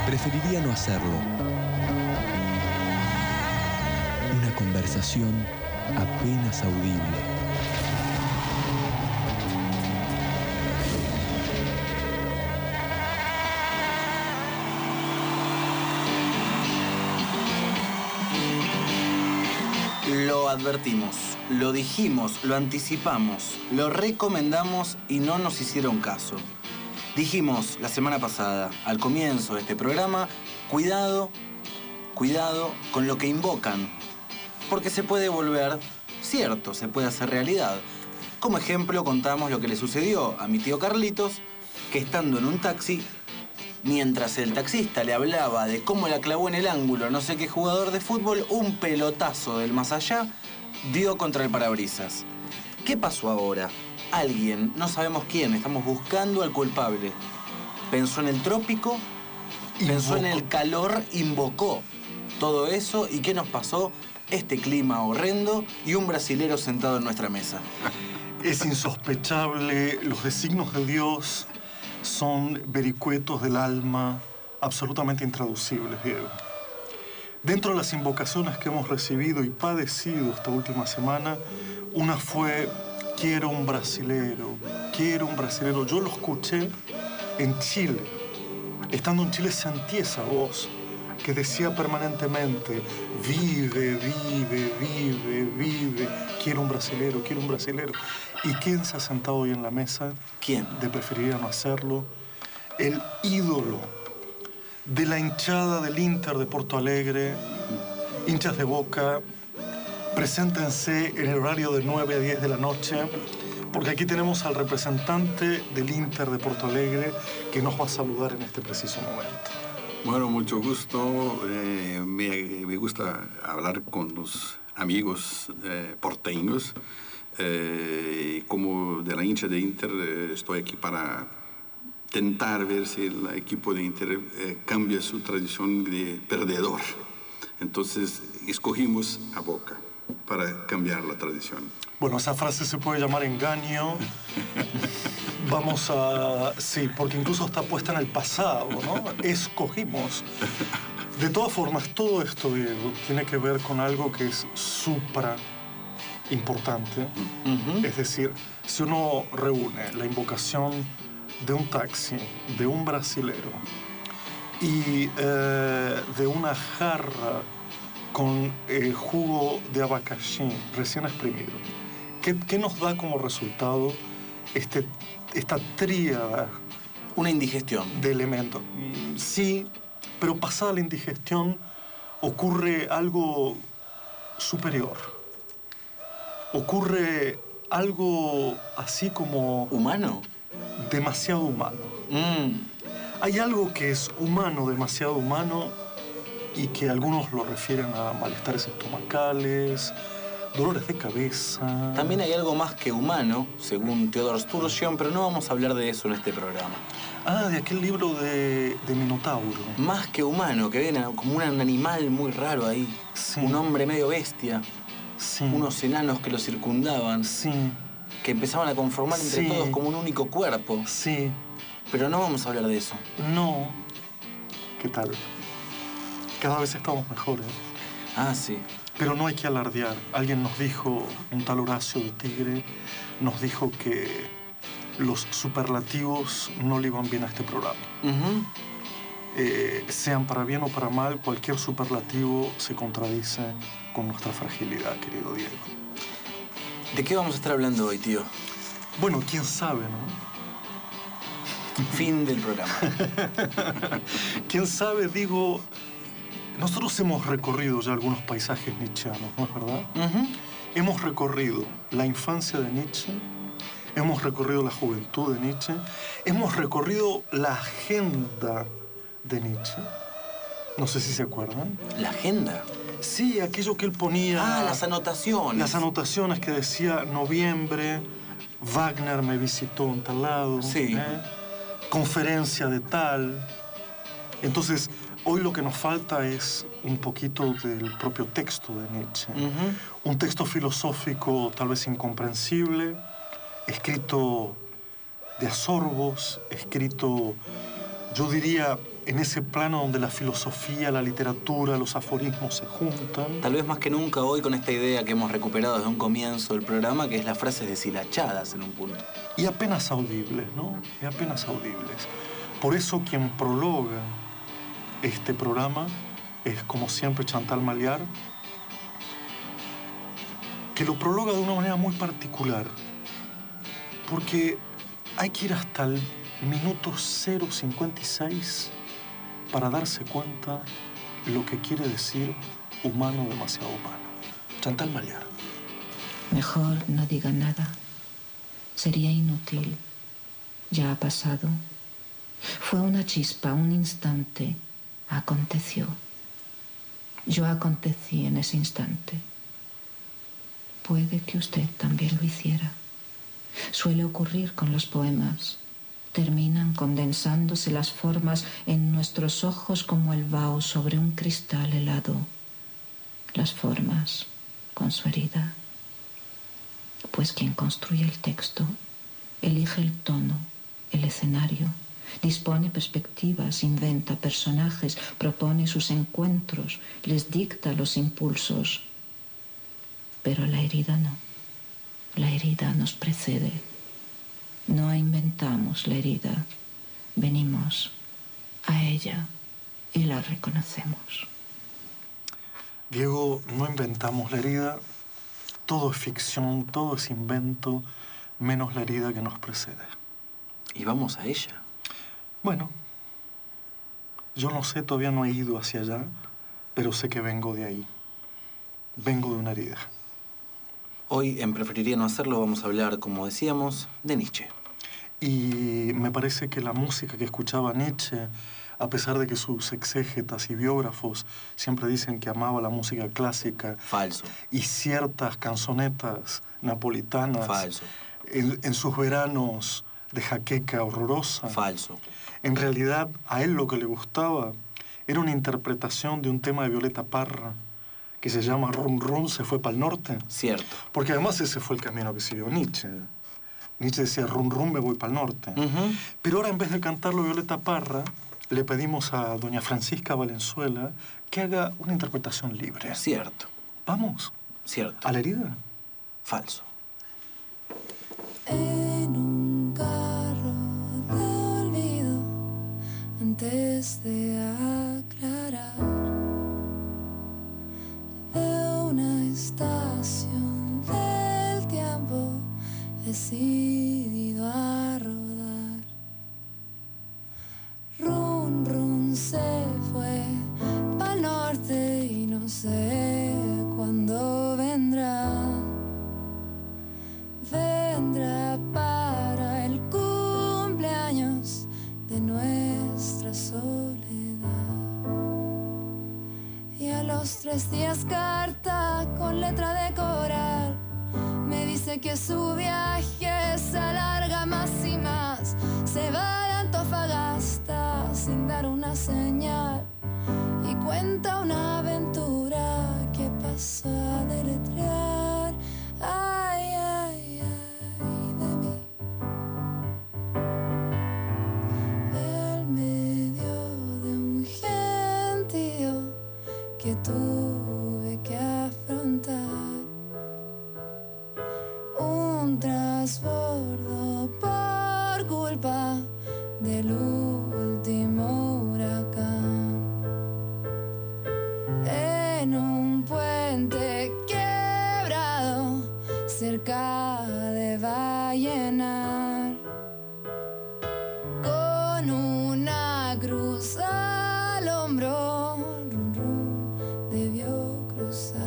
Preferiría no hacerlo. Una conversación apenas audible. Lo advertimos, lo dijimos, lo anticipamos, lo recomendamos y no nos hicieron caso. Dijimos la semana pasada, al comienzo de este programa, cuidado con lo que invocan, porque se puede volver cierto, se puede hacer realidad. Como ejemplo, contamos lo que le sucedió a mi tío Carlitos, que estando en un taxi, mientras el taxista le hablaba de cómo la clavó en el ángulo no sé qué jugador de fútbol, un pelotazo del más allá dio contra el parabrisas. ¿Qué pasó ahora? Alguien, no sabemos quién, estamos buscando al culpable. Pensó en el trópico, pensó en el calor, invocó todo eso. ¿Y qué nos pasó? Este clima horrendo y un brasilero sentado en nuestra mesa. Es insospechable, los designios de Dios son vericuetos del alma absolutamente intraducibles, Diego. Dentro de las invocaciones que hemos recibido y padecido esta última semana, una fue: quiero un brasilero, quiero un brasilero. Yo lo escuché en Chile. Estando en Chile sentí esa voz que decía permanentemente: vive, vive, vive, vive, quiero un brasilero, quiero un brasilero. ¿Y quién se ha sentado hoy en la mesa? ¿Quién? De preferiría no hacerlo. El ídolo de la hinchada del Inter de Porto Alegre, hinchas de Boca, preséntense en el horario de 9 a 10 de la noche, porque aquí tenemos al representante del Inter de Porto Alegre que nos va a saludar en este preciso momento. Bueno, mucho gusto. Me gusta hablar con los amigos porteños. Como de la hincha de Inter, estoy aquí para intentar ver si el equipo de Inter cambia su tradición de perdedor. Entonces, escogimos a Boca para cambiar la tradición. Bueno, esa frase se puede llamar engaño. Vamos a... Sí, porque incluso está puesta en el pasado, ¿no? Escogimos. De todas formas, todo esto, Diego, tiene que ver con algo que es supra importante. Es decir, si uno reúne la invocación de un taxi, de un brasilero y de una jarra con jugo de abacaxi recién exprimido, ¿qué nos da como resultado esta tríada? Una indigestión. De elementos. Sí, pero pasada la indigestión ocurre algo superior. Ocurre algo así como... ¿Humano? Demasiado humano. Hay algo que es humano, demasiado humano, y que algunos lo refieren a malestares estomacales, dolores de cabeza. También hay algo más que humano, según Theodor Sturgeon, pero no vamos a hablar de eso en este programa. Ah, de aquel libro de Minotauro. Más que humano, que ven como un animal muy raro ahí. Sí. Un hombre medio bestia. Sí. Unos enanos que lo circundaban. Sí. Que empezaban a conformar entre todos como un único cuerpo. Sí. Pero no vamos a hablar de eso. No. ¿Qué tal? Cada vez estamos mejores. Ah, sí. Pero no hay que alardear. Alguien nos dijo, un tal Horacio de Tigre, nos dijo que los superlativos no le iban bien a este programa. Sean para bien o para mal, cualquier superlativo se contradice con nuestra fragilidad, querido Diego. ¿De qué vamos a estar hablando hoy, tío? Bueno, quién sabe, ¿no? Fin del programa. Quién sabe, digo... Nosotros hemos recorrido ya algunos paisajes nietzscheanos, ¿no es verdad? Hemos recorrido la infancia de Nietzsche, hemos recorrido la juventud de Nietzsche, hemos recorrido la agenda de Nietzsche. No sé si se acuerdan. ¿La agenda? Sí, aquello que él ponía... Ah, las anotaciones. Las anotaciones que decía noviembre, Wagner me visitó en tal lado, sí. Conferencia de tal. Entonces... Hoy lo que nos falta es un poquito del propio texto de Nietzsche. Un texto filosófico tal vez incomprensible, escrito de a sorbos, escrito yo diría, en ese plano donde la filosofía, la literatura, los aforismos se juntan. Tal vez más que nunca hoy con esta idea que hemos recuperado desde un comienzo del programa, que es las frases deshilachadas en un punto. Y apenas audibles, ¿no? Y apenas audibles. Por eso quien prologa este programa es, como siempre, Chantal Malliard, que lo prologa de una manera muy particular, porque hay que ir hasta el minuto 0:56 para darse cuenta lo que quiere decir humano demasiado humano. Chantal Malliard. Mejor no diga nada. Sería inútil. Ya ha pasado. Fue una chispa, un instante. Aconteció. Yo acontecí en ese instante. Puede que usted también lo hiciera. Suele ocurrir con los poemas. Terminan condensándose las formas en nuestros ojos como el vaho sobre un cristal helado. Las formas con su herida. Pues quien construye el texto, elige el tono, el escenario, dispone perspectivas, inventa personajes, propone sus encuentros, les dicta los impulsos. Pero la herida no. La herida nos precede. No inventamos la herida, venimos a ella y la reconocemos. Diego, no inventamos la herida. Todo es ficción, todo es invento, menos la herida que nos precede. Y vamos a ella. Bueno, yo no sé, todavía no he ido hacia allá, pero sé que vengo de ahí. Vengo de una herida. Hoy, en Preferiría no hacerlo, vamos a hablar, como decíamos, de Nietzsche. Y me parece que la música que escuchaba Nietzsche, a pesar de que sus exégetas y biógrafos siempre dicen que amaba la música clásica... Falso. Y ciertas canzonetas napolitanas... Falso. En sus veranos de jaqueca horrorosa... Falso. En realidad, a él lo que le gustaba era una interpretación de un tema de Violeta Parra que se llama Run Run se fue para el norte. Cierto. Porque además ese fue el camino que siguió Nietzsche. Nietzsche decía, Run Run me voy para el norte. Pero ahora, en vez de cantarlo Violeta Parra, le pedimos a doña Francisca Valenzuela que haga una interpretación libre. Cierto. ¿Vamos? Cierto. ¿A la herida? Falso. En un carro de olvido, antes de aclarar, de una estación del tiempo decidido a rodar. Run, run se fue pa'l norte y no sé cuándo vendrá. Vendrá para el cumpleaños de nuestra soledad. Y a los 3 días carta con letra de coral me dice que su viaje se alarga más y más. Se va de Antofagasta sin dar una señal y cuenta una aventura que pasa a deletrear. Ay, ay, ay de mí. En medio de un gentío que tuve que afrontar. Un trasbordo por culpa del último huracán. En un puente quebrado cerca de Vallenar, con una cruz al hombro, run, run, debió cruzar.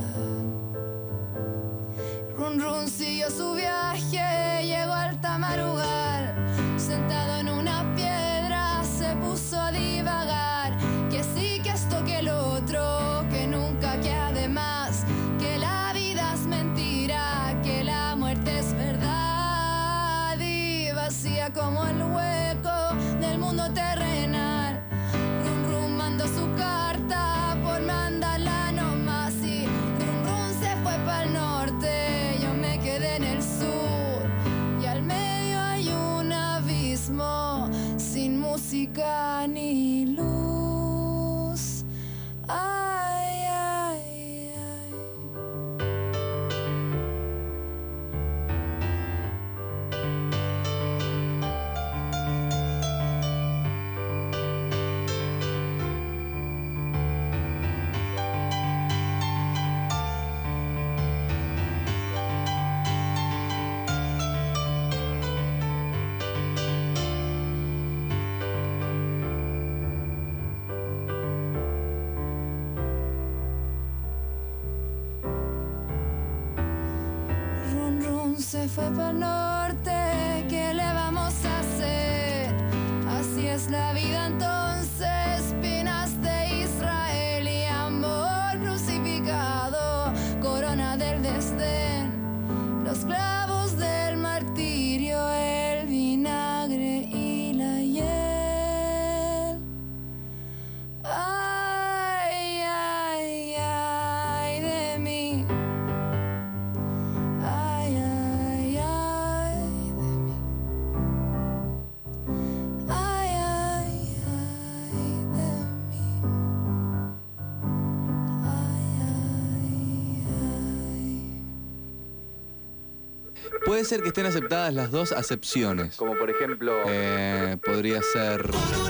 Run, run siguió su viaje, llegó al Tamarugal, sentado en una piedra se puso a divagar, que sí, que esto, que lo otro, que nunca, que además, que la vida es mentira, que la muerte es verdad, y vacía como el hueco del mundo terrenal. Run, run mandó su carta por mandarla nomás y run, run se fue pa'l norte, yo me quedé en el sur y al medio hay un abismo sin música ni se fue pa'l norte, ¿qué le vamos a hacer? Así es la vida entonces, espinas de Israel y amor crucificado, corona del desdén, los clavos del martirio, el vinagre y la hiel. Ay, ay, ay de mí. Ay, ay, ay de mí. Ay, ay, ay de mí. Ay, ay, ay. Puede ser que estén aceptadas las dos acepciones. Como por ejemplo... Podría ser...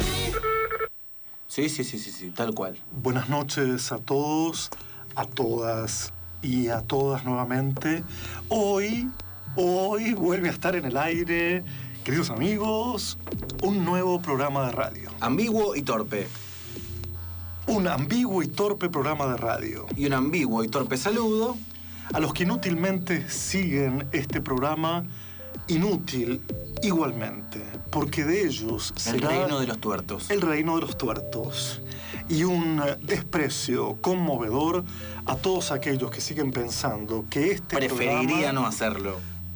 Sí, tal cual. Buenas noches a todos, a todas y a todas nuevamente. Hoy vuelve a estar en el aire, queridos amigos, un nuevo programa de radio. Ambiguo y torpe. Un ambiguo y torpe programa de radio. Y un ambiguo y torpe saludo. A los que inútilmente siguen este programa, inútil igualmente, porque de ellos El será reino de los tuertos. el reino de los tuertos. Y un desprecio conmovedor a todos aquellos que siguen pensando que este Preferiría programa no hacerlo.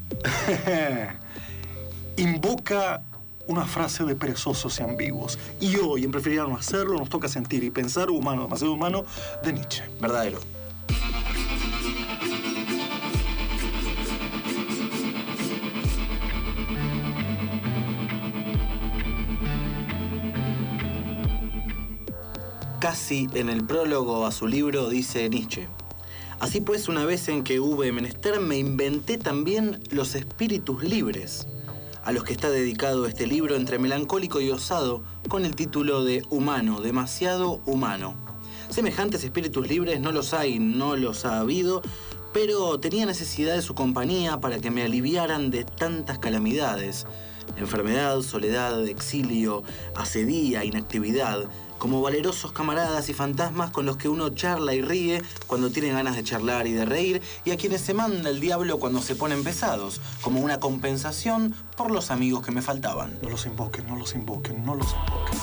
invoca una frase de perezosos y ambiguos. Y hoy, en Preferiría no hacerlo, nos toca sentir y pensar humano, demasiado humano, de Nietzsche. Verdadero. Casi en el prólogo a su libro dice Nietzsche: así pues, una vez en que hube menester, me inventé también los espíritus libres, a los que está dedicado este libro entre melancólico y osado, con el título de Humano, demasiado humano. Semejantes espíritus libres no los hay, no los ha habido, pero tenía necesidad de su compañía para que me aliviaran de tantas calamidades: enfermedad, soledad, exilio, asedía, inactividad, como valerosos camaradas y fantasmas con los que uno charla y ríe cuando tiene ganas de charlar y de reír, y a quienes se manda el diablo cuando se ponen pesados, como una compensación por los amigos que me faltaban. No los invoquen, no los invoquen, no los invoquen.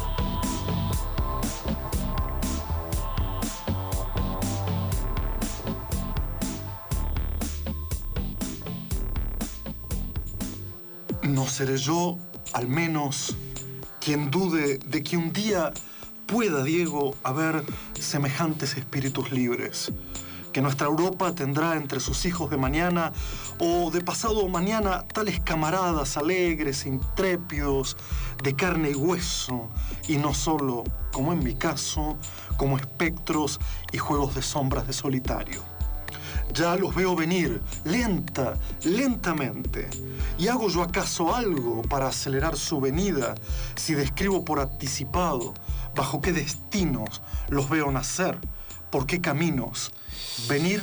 No seré yo, al menos, quien dude de que un día pueda, Diego, haber semejantes espíritus libres, que nuestra Europa tendrá entre sus hijos de mañana o de pasado mañana tales camaradas alegres, intrépidos, de carne y hueso, y no solo, como en mi caso, como espectros y juegos de sombras de solitario. Ya los veo venir, lentamente. ¿Y hago yo acaso algo para acelerar su venida si describo por anticipado bajo qué destinos los veo nacer, por qué caminos venir?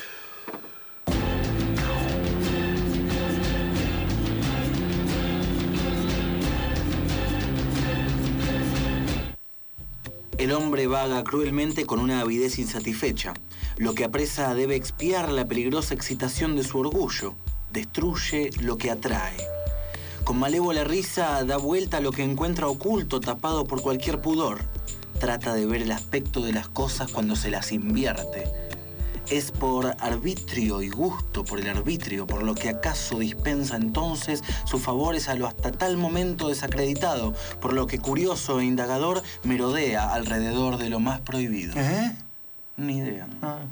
El hombre vaga cruelmente con una avidez insatisfecha. Lo que apresa debe expiar la peligrosa excitación de su orgullo. Destruye lo que atrae. Con malévola risa da vuelta a lo que encuentra oculto, tapado por cualquier pudor. Trata de ver el aspecto de las cosas cuando se las invierte. Es por arbitrio y gusto por el arbitrio, por lo que acaso dispensa entonces sus favores a lo hasta tal momento desacreditado, por lo que curioso e indagador merodea alrededor de lo más prohibido. Ni idea.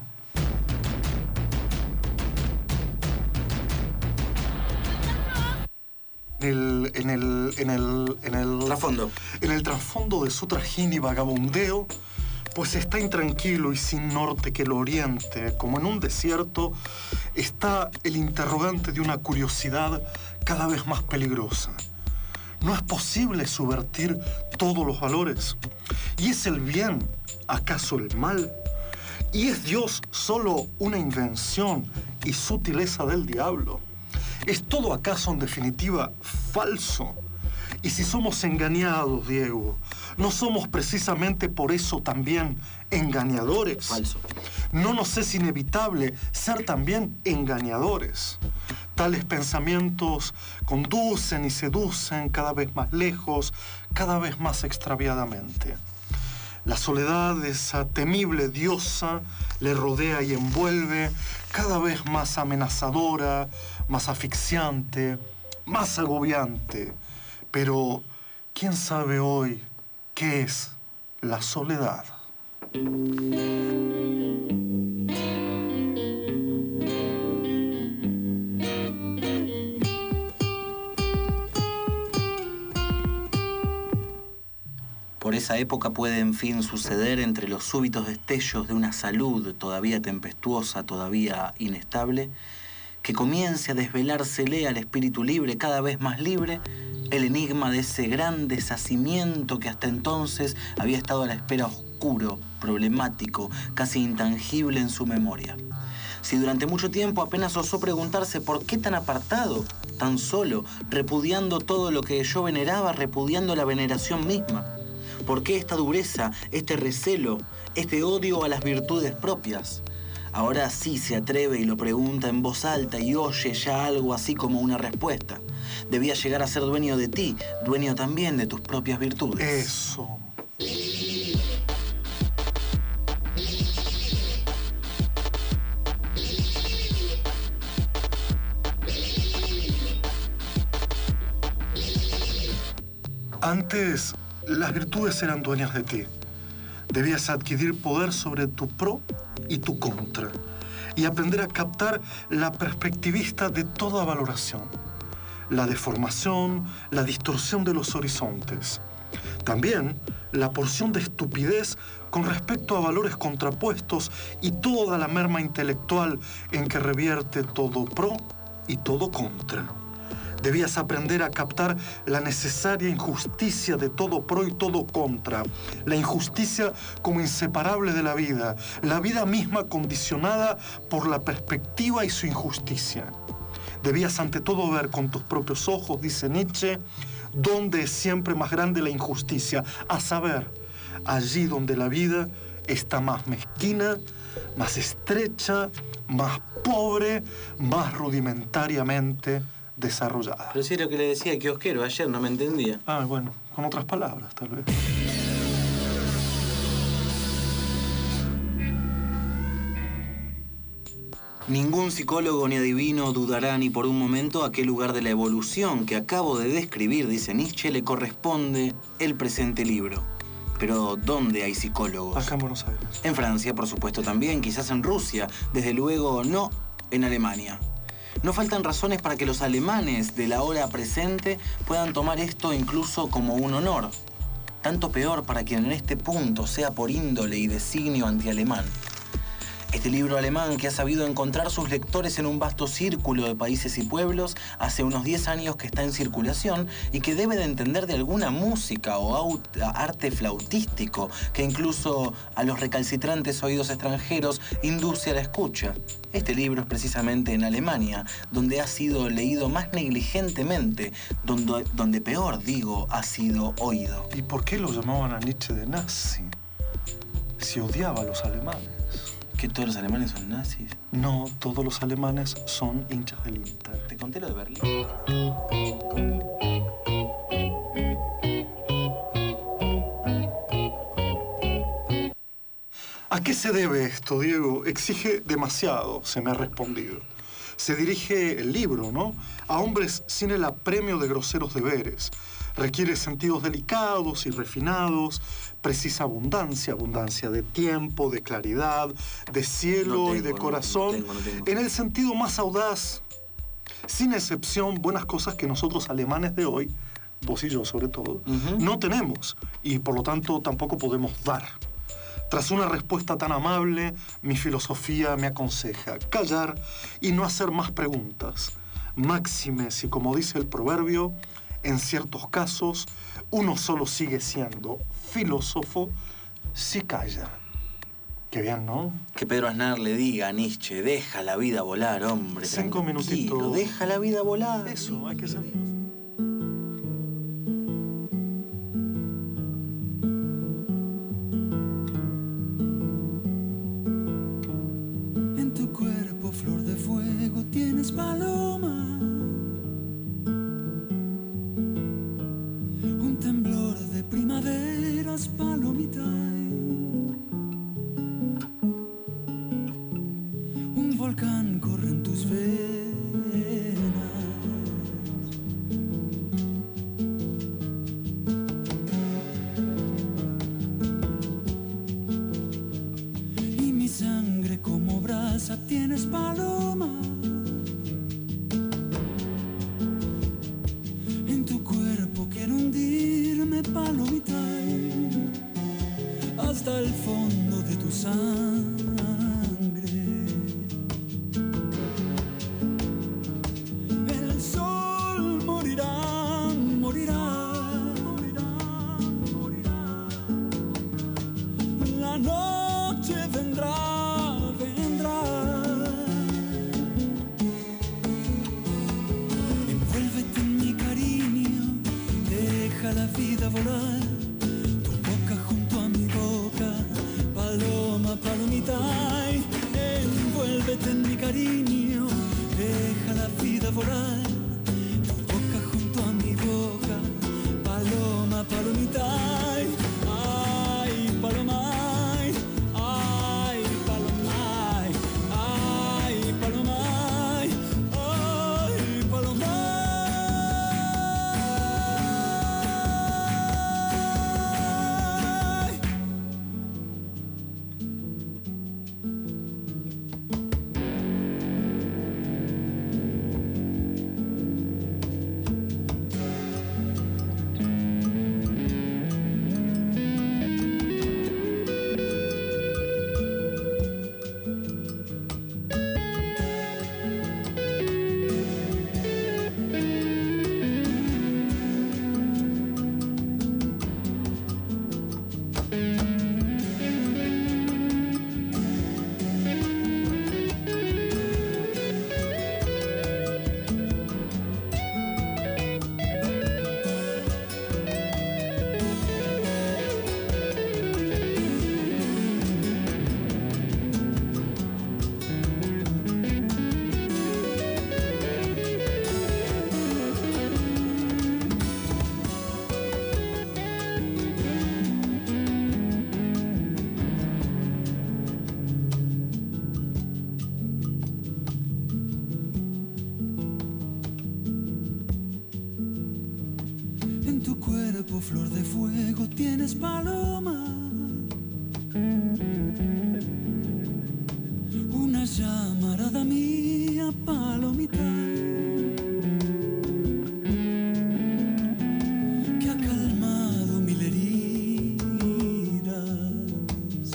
En el Trasfondo. En el trasfondo de su trajín y vagabundeo, pues está intranquilo y sin norte que lo oriente, como en un desierto, está el interrogante de una curiosidad cada vez más peligrosa. ¿No es posible subvertir todos los valores? ¿Y es el bien acaso el mal? ¿Y es Dios solo una invención y sutileza del diablo? ¿Es todo acaso en definitiva falso? Y si somos engañados, Diego, ¿no somos precisamente por eso también engañadores? Falso. ¿No nos es inevitable ser también engañadores? Tales pensamientos conducen y seducen cada vez más lejos, cada vez más extraviadamente. La soledad, esa temible diosa, le rodea y envuelve, cada vez más amenazadora, más asfixiante, más agobiante. Pero, ¿quién sabe hoy qué es la soledad? Por esa época puede, en fin, suceder entre los súbitos destellos de una salud todavía tempestuosa, todavía inestable, que comience a desvelársele al espíritu libre, cada vez más libre, el enigma de ese gran deshacimiento que hasta entonces había estado a la espera, oscuro, problemático, casi intangible en su memoria. Si durante mucho tiempo apenas osó preguntarse por qué tan apartado, tan solo, repudiando todo lo que yo veneraba, repudiando la veneración misma. ¿Por qué esta dureza, este recelo, este odio a las virtudes propias? Ahora sí se atreve y lo pregunta en voz alta y oye ya algo así como una respuesta. Debía llegar a ser dueño de ti, dueño también de tus propias virtudes. Eso. Antes, las virtudes eran dueñas de ti. Debías adquirir poder sobre tu pro y tu contra y aprender a captar la perspectivista de toda valoración, la deformación, la distorsión de los horizontes. También la porción de estupidez con respecto a valores contrapuestos y toda la merma intelectual en que revierte todo pro y todo contra. Debías aprender a captar la necesaria injusticia de todo pro y todo contra. La injusticia como inseparable de la vida misma condicionada por la perspectiva y su injusticia. Debías ante todo ver con tus propios ojos, dice Nietzsche, dónde es siempre más grande la injusticia. A saber, allí donde la vida está más mezquina, más estrecha, más pobre, más rudimentariamente desarrollada. Pero sí lo que le decía a Kiosquero ayer, no me entendía. Ah, bueno, con otras palabras, tal vez. Ningún psicólogo ni adivino dudará ni por un momento a qué lugar de la evolución que acabo de describir, dice Nietzsche, le corresponde el presente libro. Pero ¿dónde hay psicólogos? Acá en Buenos Aires. En Francia, por supuesto, también, quizás en Rusia, desde luego no en Alemania. No faltan razones para que los alemanes de la hora presente puedan tomar esto incluso como un honor. Tanto peor para quien en este punto sea por índole y designio antialemán. Este libro alemán que ha sabido encontrar sus lectores en un vasto círculo de países y pueblos hace unos 10 años que está en circulación y que debe de entender de alguna música o arte flautístico que incluso a los recalcitrantes oídos extranjeros induce a la escucha. Este libro es precisamente en Alemania, donde ha sido leído más negligentemente, donde peor, digo, ha sido oído. ¿Y por qué lo llamaban a Nietzsche de nazi? Si odiaba a los alemanes. ¿Que todos los alemanes son nazis? No, todos los alemanes son hinchas del Inter. ¿Te conté lo de Berlín? ¿A qué se debe esto, Diego? Exige demasiado, se me ha respondido. Se dirige el libro, ¿no?, a hombres sin el apremio de groseros deberes. Requiere sentidos delicados y refinados, precisa abundancia de tiempo, de claridad, de cielo y de corazón. No tengo. En el sentido más audaz, sin excepción, buenas cosas que nosotros alemanes de hoy, vos y yo sobre todo, no tenemos y por lo tanto tampoco podemos dar. Tras una respuesta tan amable, mi filosofía me aconseja callar y no hacer más preguntas. Máxime si, como dice el proverbio, en ciertos casos uno solo sigue siendo filósofo si calla. Qué bien, ¿no? Que Pedro Aznar le diga a Nietzsche, deja la vida volar, hombre. 5 minutitos. Deja la vida volar. Eso, hay que ser. En tu cuerpo, flor de fuego, tienes palomas. palomita, hasta el fondo de tu sangre. El sol morirá, morirá, morirá, morirá. La noche vendrá, vendrá. Envuélvete en mi cariño, deja la vida volar. Tu boca junto a mi boca, paloma, palomita. Envuélvete en mi cariño, deja la vida volar. Tu boca junto a mi boca, paloma, palomita. Ay, paloma. Ay, paloma. Ay, paloma. Ay, paloma. En tu cuerpo, flor de fuego, tienes paloma. Una llamarada mía, palomita, que ha calmado mil heridas.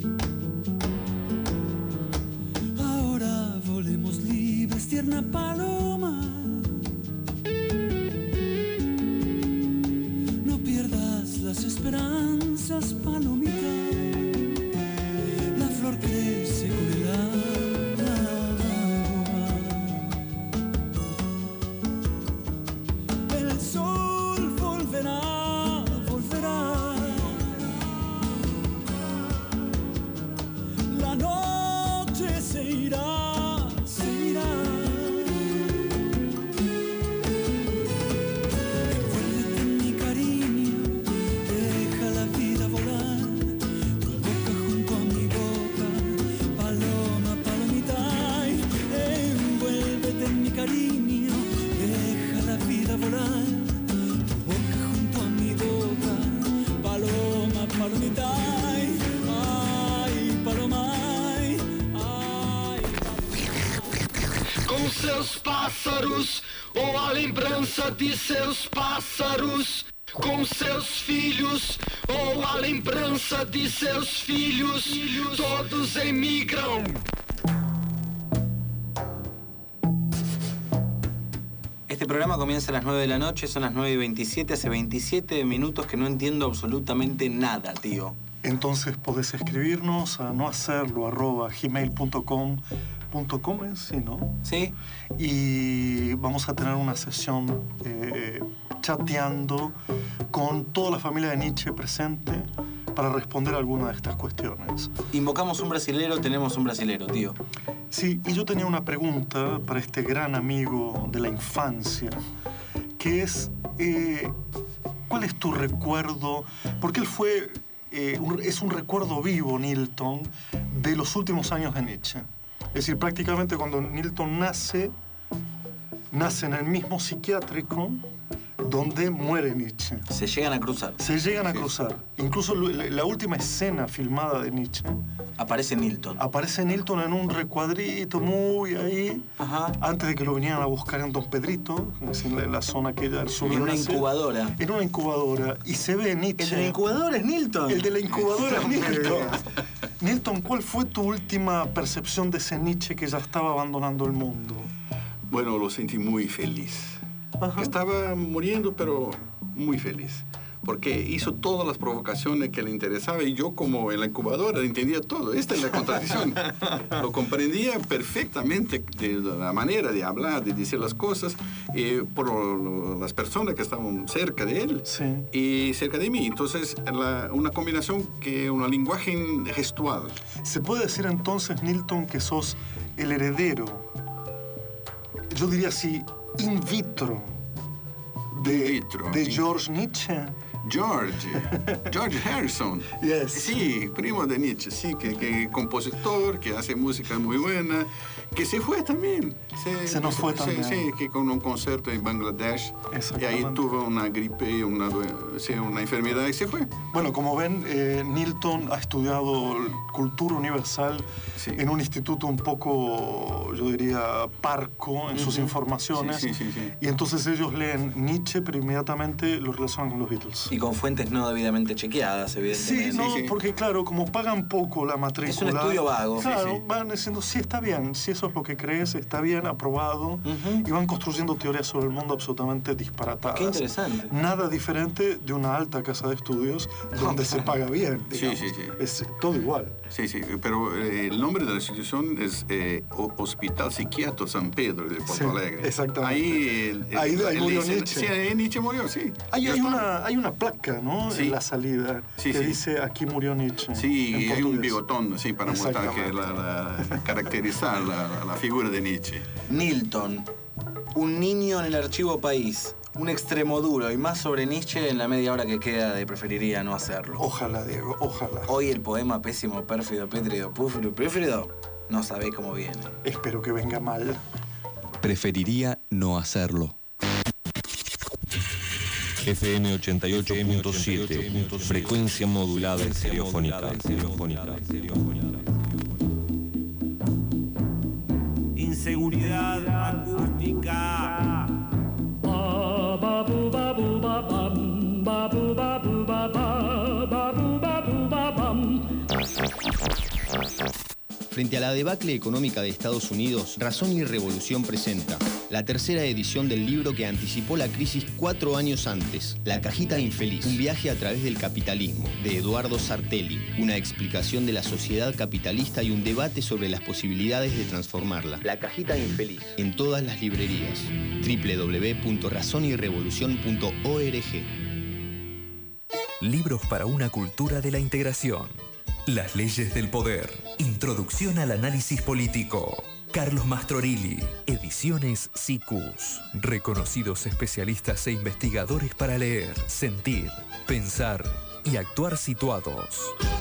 Ahora volemos libres, tierna paloma. No pierdas las esperanzas, palomita. La flor crece con el agua. El sol volverá, volverá. La noche se irá, se irá. Envuélvete en mi cariño, deja la vida volar. Tu boca junto a mi boca, paloma, palomita. Envuélvete en mi cariño, deja la vida volar. Tu boca junto a mi boca, paloma, palomita. Ai, paloma, ai, Com seus pássaros, ou a lembrança de seus pássaros. Com seus filhos, ou a lembrança de seus filhos. Todos emigram. Este programa comienza a las 9 de la noche, son las 9:27, hace 27 minutos que no entiendo absolutamente nada, tío. Entonces podés escribirnos a nohacerlo@gmail.com. ¿Sí, no? ¿Sí? Y vamos a tener una sesión chateando con toda la familia de Nietzsche presente para responder alguna de estas cuestiones. Invocamos un brasilero, tenemos un brasilero, tío. Sí, y yo tenía una pregunta para este gran amigo de la infancia, que es, ¿cuál es tu recuerdo? Porque él fue, es un recuerdo vivo, Nilton, de los últimos años de Nietzsche. Es decir, prácticamente cuando Nilton nace en el mismo psiquiátrico donde muere Nietzsche. Se llegan a cruzar. Se llegan a cruzar. Incluso la última escena filmada de Nietzsche. Aparece Nilton. Aparece Nilton en un recuadrito muy ahí, Ajá. antes de que lo vinieran a buscar en Don Pedrito, en la zona aquella del sur. En de una Brasil. incubadora. En una incubadora. Y se ve Nietzsche. ¿El de la incubadora es Nilton? El de la incubadora es Nilton. Nilton, ¿cuál fue tu última percepción de ese Nietzsche que ya estaba abandonando el mundo? Bueno, lo sentí muy feliz. Ajá. Estaba muriendo, pero muy feliz. Porque hizo todas las provocaciones que le interesaba y yo, como en la incubadora, entendía todo. Esta es la contradicción. Lo comprendía perfectamente de la manera de hablar, de decir las cosas, por las personas que estaban cerca de él Sí. y cerca de mí. Entonces, una combinación un lenguaje gestual. ¿Se puede decir entonces, Nilton, que sos el heredero, yo diría así, in vitro, de George Nietzsche? George Harrison. Yes. Sí, primo de Nietzsche, sí, que compositor, que hace música muy buena, que se fue también. Se nos fue también. Sí, que con un concierto en Bangladesh, y ahí tuvo una gripe, una enfermedad y se fue. Bueno, como ven, Nilton ha estudiado cultura universal Sí. en un instituto un poco, yo diría, parco en sus informaciones. Sí. Y entonces ellos leen Nietzsche, pero inmediatamente lo relacionan con los Beatles. Y con fuentes no debidamente chequeadas, evidentemente. Sí, no, sí. porque claro, como pagan poco la matrícula... Es un estudio vago. Claro, Sí. van diciendo, sí, está bien, si eso es lo que crees, está bien, aprobado, y van construyendo teorías sobre el mundo absolutamente disparatadas. Qué interesante. Nada diferente de una alta casa de estudios donde se paga bien, digamos. Sí. Es todo igual. Sí, pero el nombre de la institución es Hospital Psiquiátrico San Pedro de Porto Sí, Alegre. exactamente. Ahí murió Nietzsche. Sí, ahí Nietzsche murió, sí. Hay una placa, ¿no? Sí. En la salida Sí, que sí. dice aquí murió Nietzsche. Sí, en y hay un portugués. bigotón, sí, para mostrar que caracterizar la figura de Nietzsche. Nilton, un niño en el archivo País, un extremo duro y más sobre Nietzsche en la media hora que queda de preferiría no hacerlo. Ojalá, Diego, ojalá. Hoy el poema pésimo, pérfido, pétrido, púfilo y pérfido no sabéis cómo viene. Espero que venga mal. Preferiría no hacerlo. FM 88.7, frecuencia modulada estereofónica. Inseguridad acústica. Frente a la debacle económica de Estados Unidos, Razón y Revolución presenta la tercera edición del libro que anticipó la crisis 4 años antes, La cajita infeliz, un viaje a través del capitalismo, de Eduardo Sartelli, una explicación de la sociedad capitalista y un debate sobre las posibilidades de transformarla. La cajita infeliz, en todas las librerías. www.razonyrevolucion.org. Libros para una cultura de la integración. Las leyes del poder. Introducción al análisis político. Carlos Mastrorilli. Ediciones Sikus. Reconocidos especialistas e investigadores para leer, sentir, pensar y actuar situados.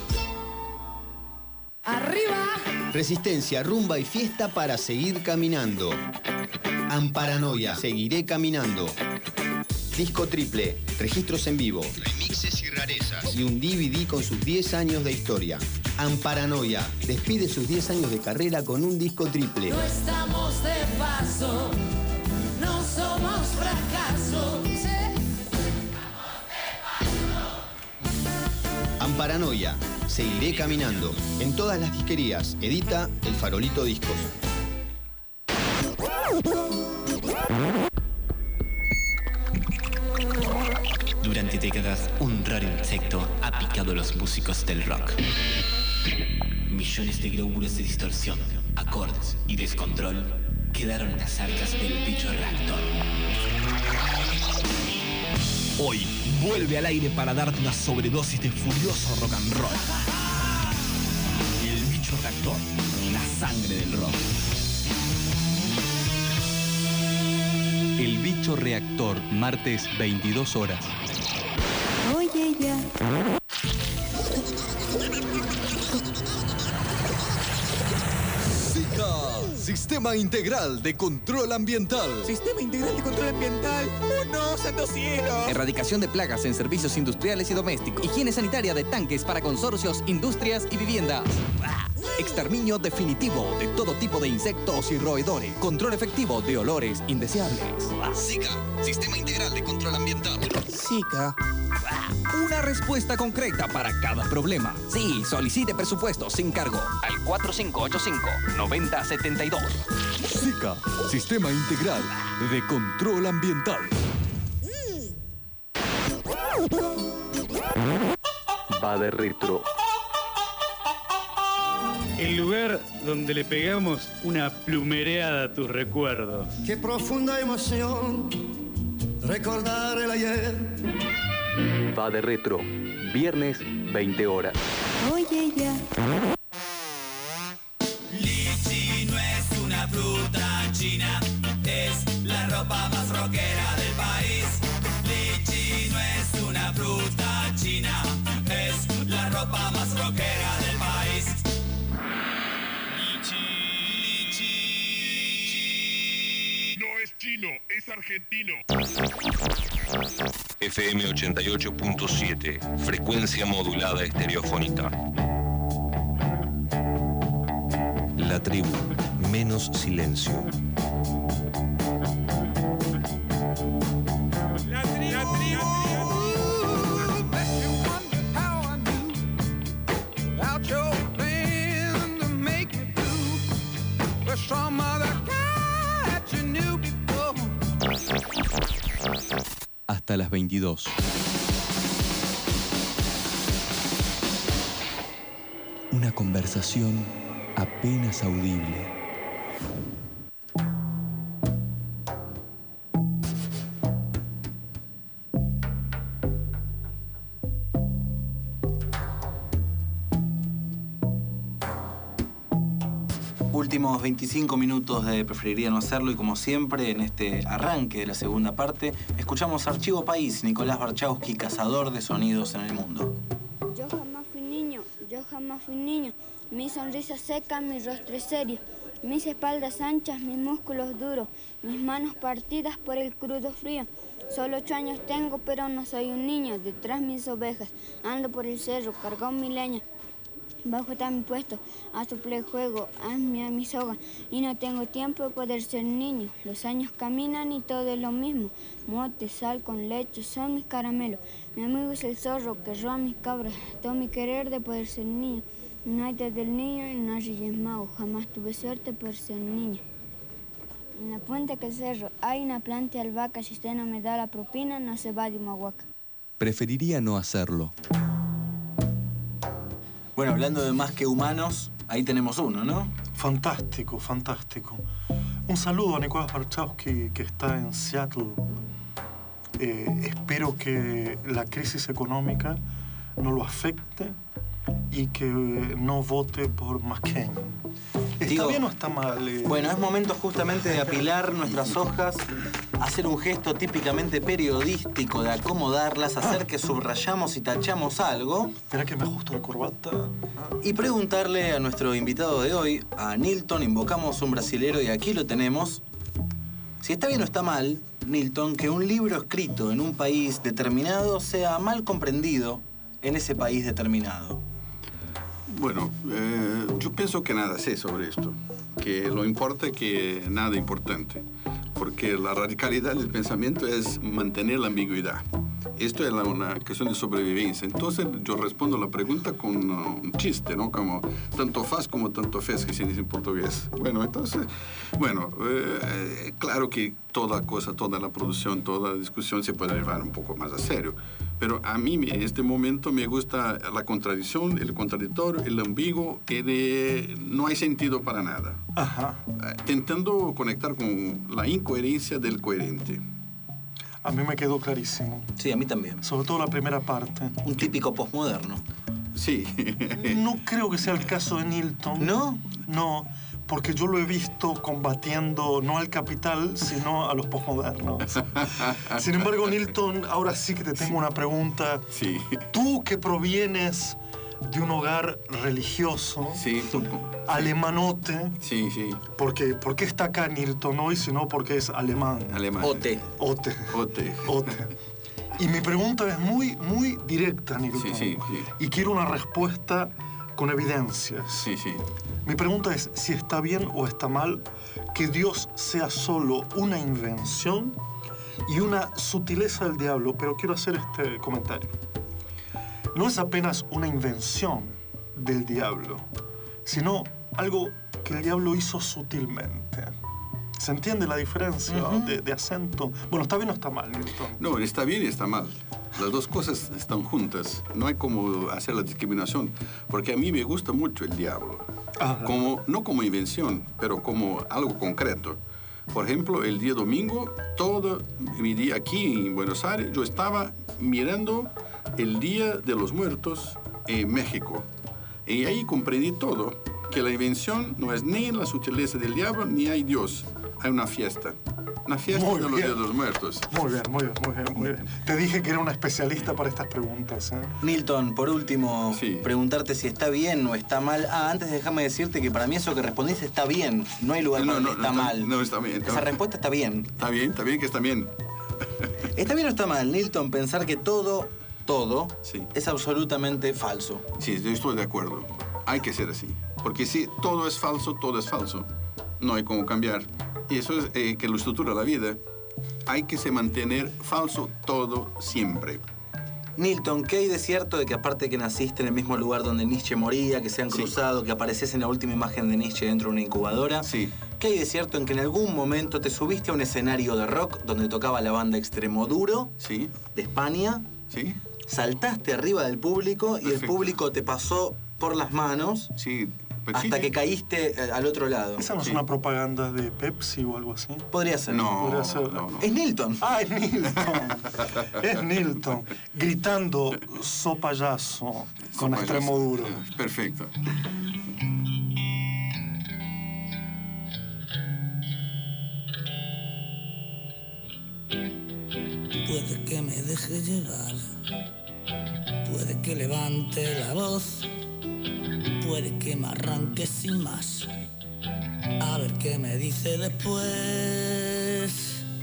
¡Arriba! Resistencia, rumba y fiesta para seguir caminando. Amparanoia, seguiré caminando. Disco triple, registros en vivo, remixes y rarezas y un DVD con sus 10 años de historia. Amparanoia despide sus 10 años de carrera con un disco triple. No estamos de paso, no somos fracaso. Amparanoia, seguiré caminando. En todas las disquerías, edita El Farolito Discos. Durante décadas, un raro insecto ha picado a los músicos del rock. Millones de glóbulos de distorsión, acordes y descontrol quedaron en las arcas del bicho reactor. Hoy vuelve al aire para darte una sobredosis de furioso rock and roll. El bicho reactor, la sangre del rock. El bicho reactor, martes 22 horas. Oye ya. Zika, si Sistema Integral de Control Ambiental. Sistema Integral de Control Ambiental. ¡Oh no, santo cielo! Erradicación de plagas en servicios industriales y domésticos. Higiene sanitaria de tanques para consorcios, industrias y viviendas. Exterminio definitivo de todo tipo de insectos y roedores. Control efectivo de olores indeseables. SICA, Sistema Integral de Control Ambiental. SICA. Una respuesta concreta para cada problema. Sí, solicite presupuesto sin cargo al 4585-9072. SICA, Sistema Integral de Control Ambiental. Va de retro. El lugar donde le pegamos una plumereada a tus recuerdos. Qué profunda emoción recordar el ayer. Va de retro. Viernes, 20 horas. Oye, ya. Lichi no es una fruta china, es la ropa más rockera del país. Lichi no es una fruta china, es la ropa más rockera del país. No es chino, es argentino. FM 88.7, frecuencia modulada estereofónica. La tribu, menos silencio. Hasta las 22. Una conversación apenas audible. Últimos 25 minutos de Preferiría no hacerlo y como siempre en este arranque de la segunda parte escuchamos Archivo País, Nicolás Barchowski, cazador de sonidos en el mundo. Yo jamás fui niño, mi sonrisa seca, mi rostro es serio, mis espaldas anchas, mis músculos duros, mis manos partidas por el crudo frío. Solo 8 años tengo pero no soy un niño, detrás mis ovejas, ando por el cerro, cargo mi leña. Bajo está mi puesto, a su play juego, hazme a mi soga, y no tengo tiempo de poder ser niño. Los años caminan y todo es lo mismo, mote, sal con leche, son mis caramelos. Mi amigo es el zorro que roba mis cabras, todo mi querer de poder ser niño. No hay desde el niño y no hay reyes magos, jamás tuve suerte de poder ser niño. En la puente que cerro hay una planta de albahaca, si usted no me da la propina, no se va de Humahuaca. Preferiría no hacerlo. Bueno, hablando de más que humanos, ahí tenemos uno, ¿no? Fantástico, fantástico. Un saludo a Nicolás Barchowski, que está en Seattle. Espero que la crisis económica no lo afecte y que no vote por McCain. ¿Está bien o está mal? Bueno, es momento justamente de apilar nuestras hojas, hacer un gesto típicamente periodístico de acomodarlas, hacer que subrayamos y tachamos algo. Espera que me ajusto la corbata. Y preguntarle a nuestro invitado de hoy, a Nilton, invocamos un brasilero y aquí lo tenemos. Si está bien o está mal, Nilton, que un libro escrito en un país determinado sea mal comprendido en ese país determinado. Bueno, yo pienso que nada sé sobre esto, que lo importa que nada importante, porque la radicalidad del pensamiento es mantener la ambigüedad. Esto es una cuestión de sobrevivencia. Entonces yo respondo la pregunta con un chiste, ¿no? Como tanto faz como tanto fez, que se dice en portugués. Bueno, entonces, claro que toda cosa, toda la producción, toda la discusión se puede llevar un poco más a serio. Pero a mí en este momento me gusta la contradicción, el contradictorio, el ambiguo, que no hay sentido para nada. Ajá. Tentando conectar con la incoherencia del coherente. A mí me quedó clarísimo. Sí, a mí también. Sobre todo la primera parte. Un típico posmoderno. Sí. No creo que sea el caso de Nilton. ¿No? No, porque yo lo he visto combatiendo no al capital, sino a los posmodernos. Sin embargo, Nilton, ahora sí que te tengo una pregunta. Sí. Tú que provienes de un hogar religioso, sí, alemanote. Sí, sí. ¿Por qué está acá Nilton hoy, sino porque es alemán? Alemán. Ote. Y mi pregunta es muy, muy directa, Nilton. Sí. Y quiero una respuesta con evidencias. Sí. Mi pregunta es si está bien o está mal que Dios sea solo una invención y una sutileza del diablo, pero quiero hacer este comentario. No es apenas una invención del diablo, sino algo que el diablo hizo sutilmente. ¿Se entiende la diferencia de acento? Bueno, ¿está bien o está mal, Nilton? No, está bien y está mal. Las dos cosas están juntas. No hay como hacer la discriminación, porque a mí me gusta mucho el diablo. No como invención, pero como algo concreto. Por ejemplo, el día domingo, todo mi día aquí en Buenos Aires, yo estaba mirando el Día de los Muertos en México. Y ahí comprendí todo, que la invención no es ni la sutileza del diablo, ni hay Dios. Hay una fiesta. Una fiesta de los Días de los Muertos. Muy bien. Te dije que era una especialista para estas preguntas. Nilton, por último, preguntarte si está bien o está mal. Antes déjame decirte que para mí eso que respondiste está bien. No hay lugar para que está mal. No, está bien. Esa respuesta está bien. Está bien que está bien. ¿Está bien o está mal, Nilton, pensar que todo es absolutamente falso? Sí, yo estoy de acuerdo. Hay que ser así. Porque si todo es falso, no hay cómo cambiar. Y eso es que lo estructura la vida. Hay que se mantener falso todo siempre. Nilton, ¿qué hay de cierto de que aparte de que naciste en el mismo lugar donde Nietzsche moría, que se han cruzado, que apareces en la última imagen de Nietzsche dentro de una incubadora? Sí. ¿Qué hay de cierto en que en algún momento te subiste a un escenario de rock donde tocaba la banda Extremoduro de España? Sí. Saltaste arriba del público y el público te pasó por las manos hasta que caíste al otro lado. ¿Esa no es una propaganda de Pepsi o algo así? Podría ser. No. Es Nilton. Es Nilton. Es Nilton. Gritando "so payaso" con Extremoduro. Perfecto. Puede que me deje llevar, puede que levante la voz, puede que me arranque sin más, a ver qué me dice después.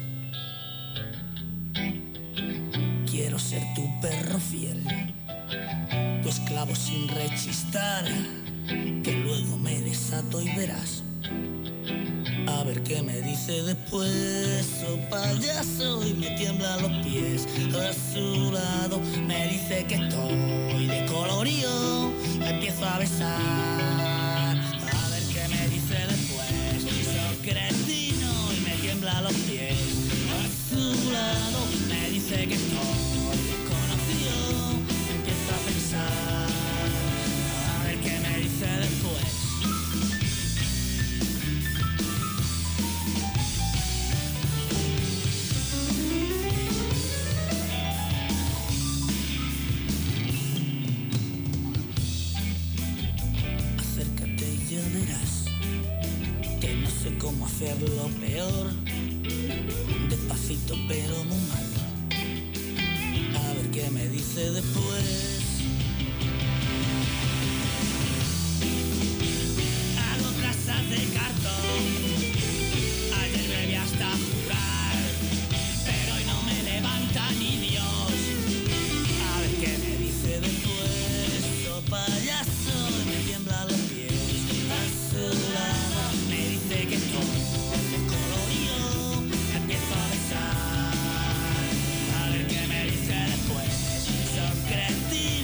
Quiero ser tu perro fiel, tu esclavo sin rechistar, que luego me desato y verás. A ver qué me dice después, oh payaso, y me tiemblan los pies. A su lado me dice que estoy de colorío, la empiezo a besar. A ver qué me dice después, soy cretino y me tiemblan los pies. A su lado me dice que estoy desconocido, empiezo a pensar. A ver qué me dice después. Cómo hacerlo peor, despacito pero muy mal. A ver qué me dice después. Hago trazas de cartón, ayer me vi hasta jugar, pero hoy no me levanta ni Dios. A ver qué me dice después, oh payaso, me tiembla los pies. A su lado me dice que estoy colorido, empiezo a besar. A ver qué me dice después, soy cretino.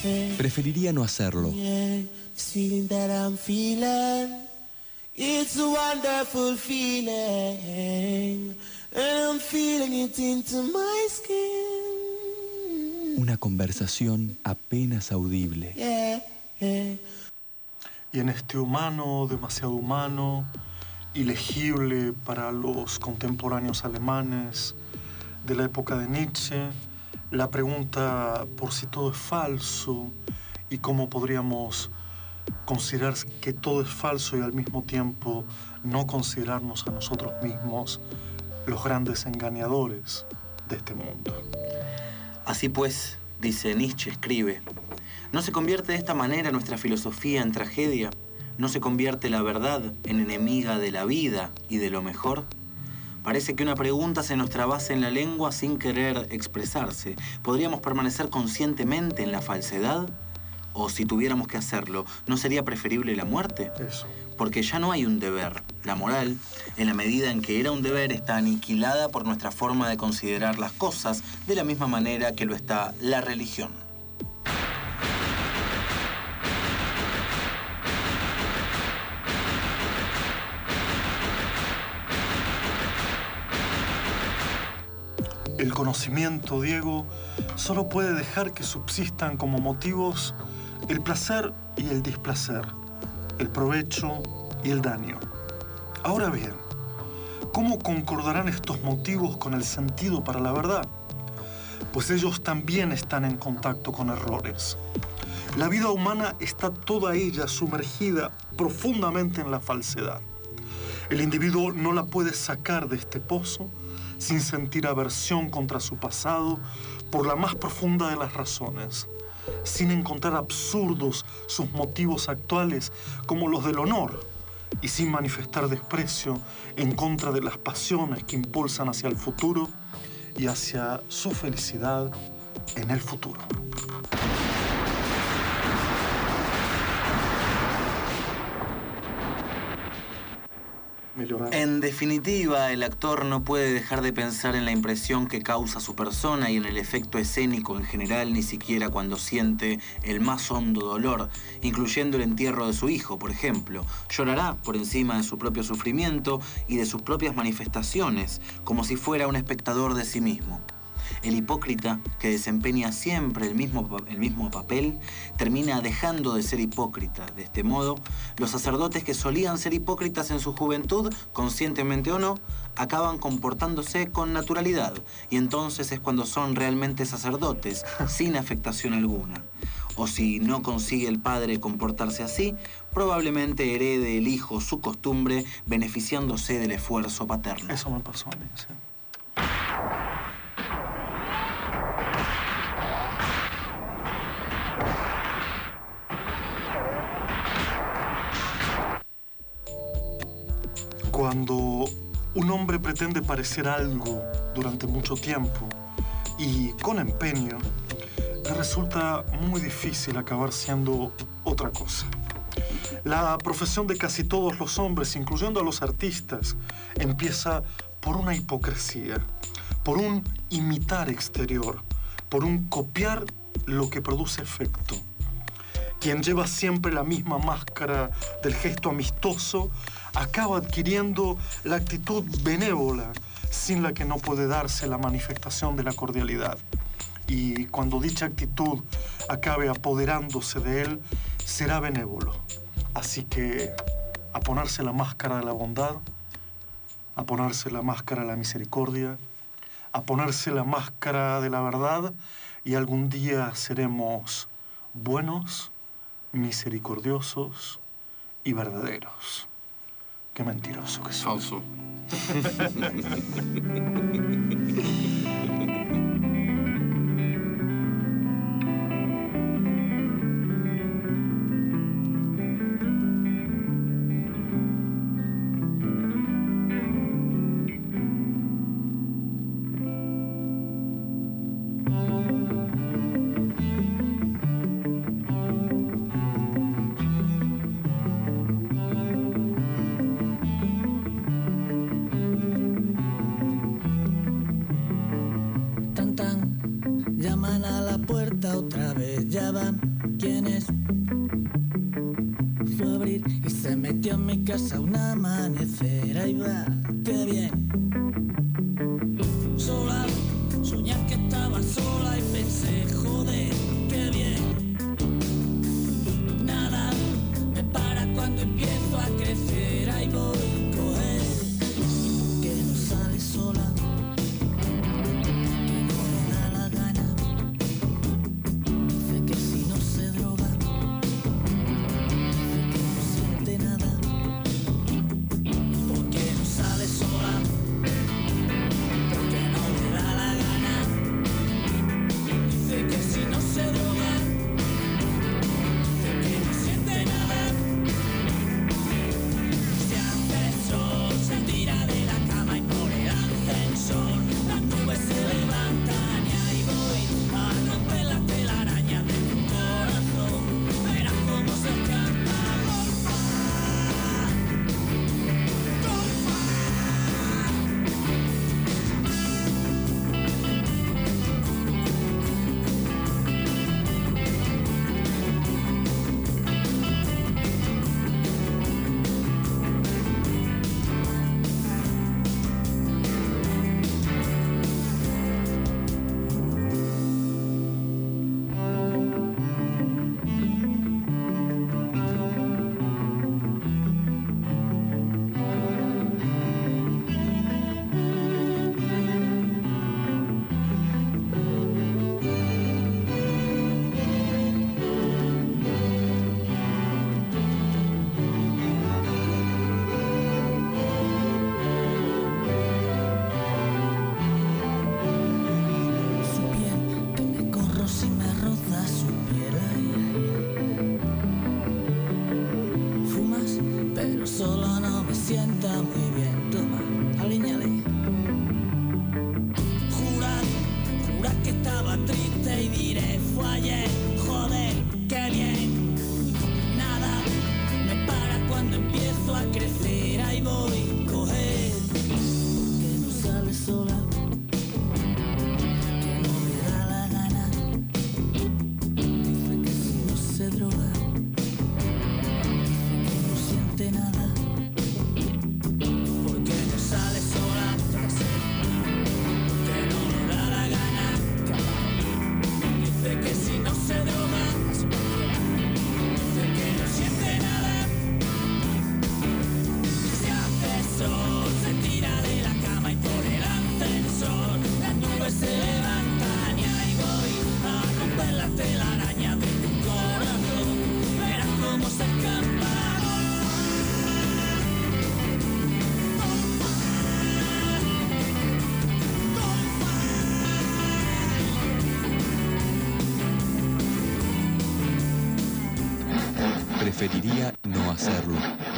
Preferiría no hacerlo. This feeling that I'm feeling, it's a wonderful feeling, and I'm feeling it into my skin. Una conversación apenas audible. Y en este humano, demasiado humano, ilegible para los contemporáneos alemanes de la época de Nietzsche, la pregunta por si todo es falso y cómo podríamos considerar que todo es falso y al mismo tiempo no considerarnos a nosotros mismos los grandes engañadores de este mundo. Así pues, dice Nietzsche, escribe, ¿no se convierte de esta manera nuestra filosofía en tragedia? ¿No se convierte la verdad en enemiga de la vida y de lo mejor? Parece que una pregunta se nos trabase en la lengua sin querer expresarse. ¿Podríamos permanecer conscientemente en la falsedad? O si tuviéramos que hacerlo, ¿no sería preferible la muerte? Eso. Porque ya no hay un deber. La moral, en la medida en que era un deber, está aniquilada por nuestra forma de considerar las cosas, de la misma manera que lo está la religión. El conocimiento, Diego, solo puede dejar que subsistan como motivos el placer y el displacer, el provecho y el daño. Ahora bien, ¿cómo concordarán estos motivos con el sentido para la verdad? Pues ellos también están en contacto con errores. La vida humana está toda ella sumergida profundamente en la falsedad. El individuo no la puede sacar de este pozo sin sentir aversión contra su pasado por la más profunda de las razones, sin encontrar absurdos sus motivos actuales como los del honor y sin manifestar desprecio en contra de las pasiones que impulsan hacia el futuro y hacia su felicidad en el futuro. En definitiva, el actor no puede dejar de pensar en la impresión que causa su persona y en el efecto escénico en general, ni siquiera cuando siente el más hondo dolor, incluyendo el entierro de su hijo, por ejemplo. Llorará por encima de su propio sufrimiento y de sus propias manifestaciones, como si fuera un espectador de sí mismo. El hipócrita, que desempeña siempre el mismo papel, termina dejando de ser hipócrita. De este modo, los sacerdotes que solían ser hipócritas en su juventud, conscientemente o no, acaban comportándose con naturalidad, y entonces es cuando son realmente sacerdotes, sin afectación alguna. O si no consigue el padre comportarse así, probablemente herede el hijo su costumbre, beneficiándose del esfuerzo paterno. Eso me pasó a mí, sí. Cuando un hombre pretende parecer algo durante mucho tiempo y con empeño, le resulta muy difícil acabar siendo otra cosa. La profesión de casi todos los hombres, incluyendo a los artistas, empieza por una hipocresía, por un imitar exterior, por un copiar lo que produce efecto. Quien lleva siempre la misma máscara del gesto amistoso acaba adquiriendo la actitud benévola, sin la que no puede darse la manifestación de la cordialidad. Y cuando dicha actitud acabe apoderándose de él, será benévolo. Así que a ponerse la máscara de la bondad, a ponerse la máscara de la misericordia, a ponerse la máscara de la verdad, y algún día seremos buenos, misericordiosos y verdaderos. Qué mentiroso que soy. Falso. Llaman a la puerta puerta otra vez, ya van. ¿Quién es? Fue a abrir y se metió en mi casa un amanecer. Ahí va, qué bien. Sola, soñar que estaba sola y pensé, joder, qué bien. Nada me para cuando empiezo a crecer. Ahí voy, coger, que no sale sola. Preferiría no hacerlo.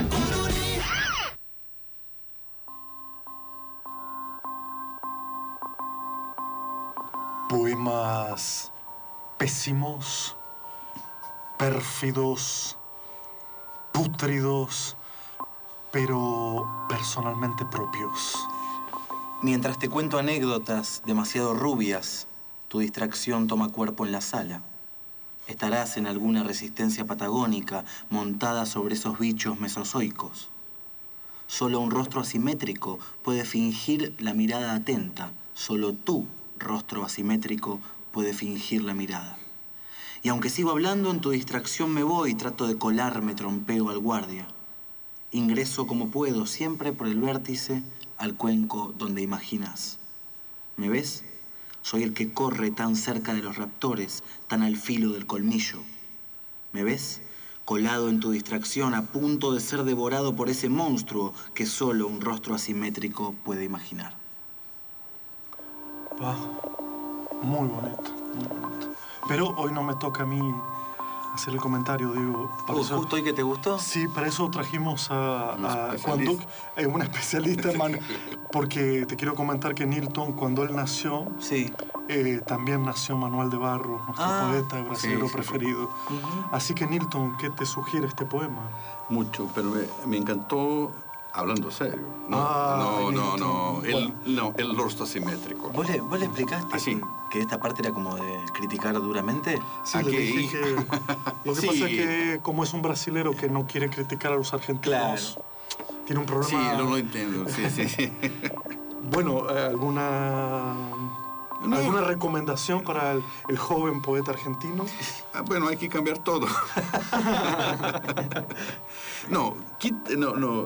Poemas pésimos, pérfidos, pútridos, pero personalmente propios. Mientras te cuento anécdotas demasiado rubias, tu distracción toma cuerpo en la sala. Estarás en alguna resistencia patagónica montada sobre esos bichos mesozoicos. Solo un rostro asimétrico puede fingir la mirada atenta. Solo tu rostro asimétrico puede fingir la mirada. Y aunque sigo hablando, en tu distracción me voy y trato de colarme, trompeo al guardia. Ingreso como puedo, siempre por el vértice, al cuenco donde imaginas. ¿Me ves? Soy el que corre tan cerca de los raptores, tan al filo del colmillo. ¿Me ves? Colado en tu distracción, a punto de ser devorado por ese monstruo que solo un rostro asimétrico puede imaginar. Muy bonito, muy bonito. Pero hoy no me toca a mí hacer el comentario, digo. ¿Justo hoy que te gustó? Sí, para eso trajimos a Juan Duc, un especialista, porque te quiero comentar que Nilton, cuando él nació, también nació Manuel de Barros, nuestro poeta brasileño preferido. Así que, Nilton, ¿qué te sugiere este poema? Mucho, pero me encantó Hablando serio. No. El rostro asimétrico. ¿Vos le explicaste que esta parte era como de criticar duramente? Sí, le dije que lo que pasa es que como es un brasilero que no quiere criticar a los argentinos, tiene un problema. Sí, no lo entiendo. Sí. Bueno, ¿alguna recomendación para el joven poeta argentino? Bueno, hay que cambiar todo. No quite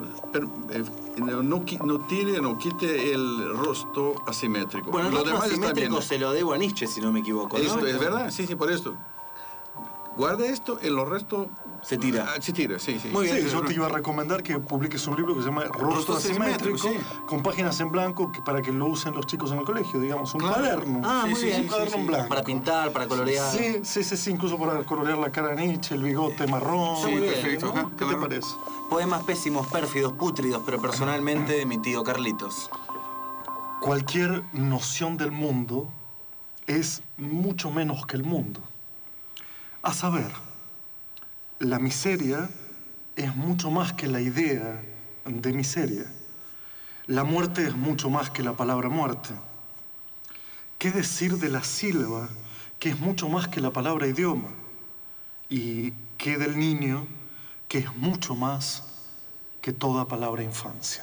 el rostro asimétrico. Bueno, el lo rostro demás asimétrico está bien. se lo debo a Nietzsche, si no me equivoco, ¿no? Esto es verdad, sí, por esto. Guarda esto, y lo resto se tira. Se tira, sí. Muy bien, yo te iba a recomendar que publiques un libro que se llama Rostro Asimétrico, con páginas en blanco para que lo usen los chicos en el colegio, digamos, un cuaderno. Muy bien. Un cuaderno en blanco. Para pintar, para colorear. Sí, incluso para colorear la cara de Nietzsche, el bigote marrón. Sí, perfecto. ¿No? ¿Qué te parece? Poemas pésimos, pérfidos, pútridos, pero personalmente de mi tío Carlitos. Cualquier noción del mundo es mucho menos que el mundo. A saber, la miseria es mucho más que la idea de miseria. La muerte es mucho más que la palabra muerte. ¿Qué decir de la sílaba, que es mucho más que la palabra idioma? ¿Y qué del niño, que es mucho más que toda palabra infancia?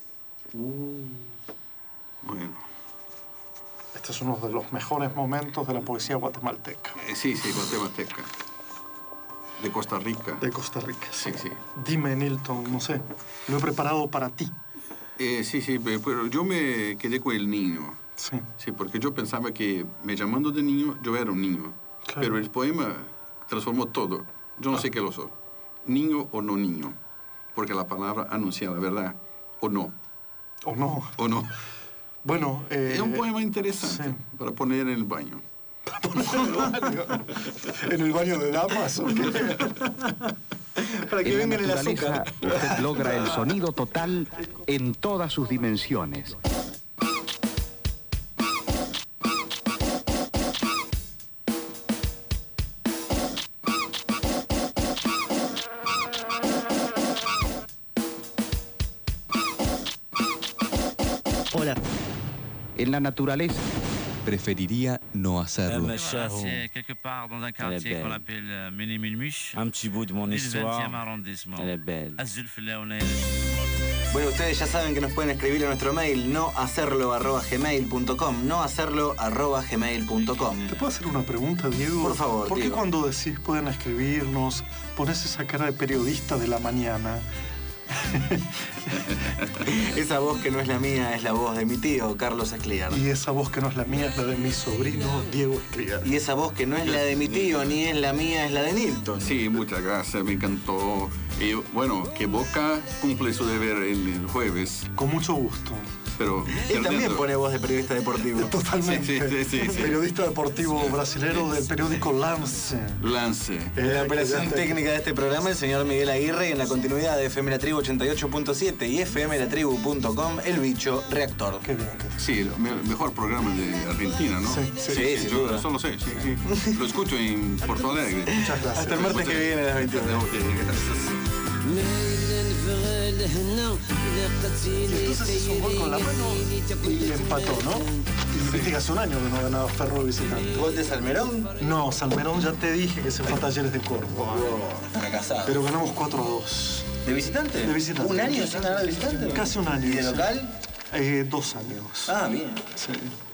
Bueno. Este es uno de los mejores momentos de la poesía guatemalteca. Sí, guatemalteca. De Costa Rica. De Costa Rica, sí. Dime, Nilton, no sé, lo he preparado para ti. Sí, pero yo me quedé con el niño. Sí, porque yo pensaba que me llamando de niño, yo era un niño. Claro. Pero el poema transformó todo. Yo no sé qué lo soy. Niño o no niño. Porque la palabra anuncia la verdad. O no. O no. Bueno, es un poema interesante para poner en el baño. ¿En el baño de damas? Para que vengan el azúcar. Usted logra el sonido total en todas sus dimensiones. Hola. En la naturaleza. Preferiría no hacerlo. C'est quelque part dans un quartier qu'on appelle Ménémilmuche. Un petit bout de mon histoire. 20e arrondissement. Elle est belle. Azul Flaoné. Bueno, ustedes ya saben que nos pueden escribir a nuestro mail nohacerlo@gmail.com, nohacerlo@gmail.com. ¿Te puedo hacer una pregunta, Diego? Por favor, ¿Por qué Diego, cuando decís pueden escribirnos, pones esa cara de periodista de la mañana? Esa voz que no es la mía es la voz de mi tío, Carlos Escliar. Y esa voz que no es la mía es la de mi sobrino, Diego Escliar. Y esa voz que no es la de mi tío ni es la mía es la de Nilton. Sí, muchas gracias, me encantó. Y bueno, que Boca cumple su deber el jueves. Con mucho gusto. Pero él también pone voz de periodista deportivo. Totalmente. Sí. Periodista deportivo brasilero del periódico Lance. En la operación técnica de este programa, el señor Miguel Aguirre, y en la continuidad de FM La Tribu 88.7 y fmlatribu.com, el bicho reactor. Qué bien. Sí, el mejor programa de Argentina, ¿no? Sí, yo eso lo sé, sí. Lo escucho en Porto Alegre. Muchas gracias. Hasta el martes que viene a las 21. Gracias. Entonces hizo un gol con la mano y empató, ¿no? Y viste que hace un año que no ganaba Ferro de visitante. ¿Gol de Salmerón? No, Salmerón ya te dije que se fue a Talleres de Córdoba. Fracasado. Pero ganamos 4-2. ¿De visitante? De visitante. ¿Un año sin ganar de visitante? Casi un año. ¿Y de local? 2 años. Ah, bien. Sí.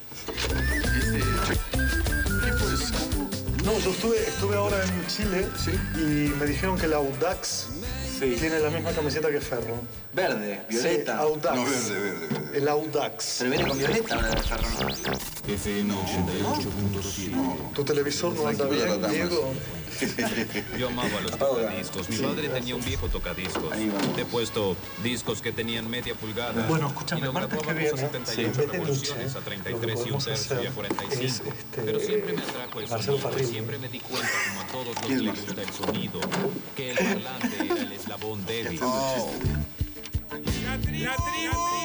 No, yo estuve ahora en Chile y me dijeron que el Audax tiene la misma camiseta que Ferro. Verde, violeta. Sí, Audax. No, verde. El Audax. Pero viene con violeta ahora de Ferro. FM 88.7. ¿Tu televisor no anda bien, Diego? Yo amaba los tocadiscos. Mi padre tenía un viejo tocadiscos. He puesto discos que tenían media pulgada. Bueno, escúchame, el martes que viene, a 78 revoluciones, a 33 y un tercio y a 45. Pero siempre me atrajo el sonido y siempre me di cuenta, como a todos los que les gusta el sonido, que el parlante era el eslabón débil. La tribu.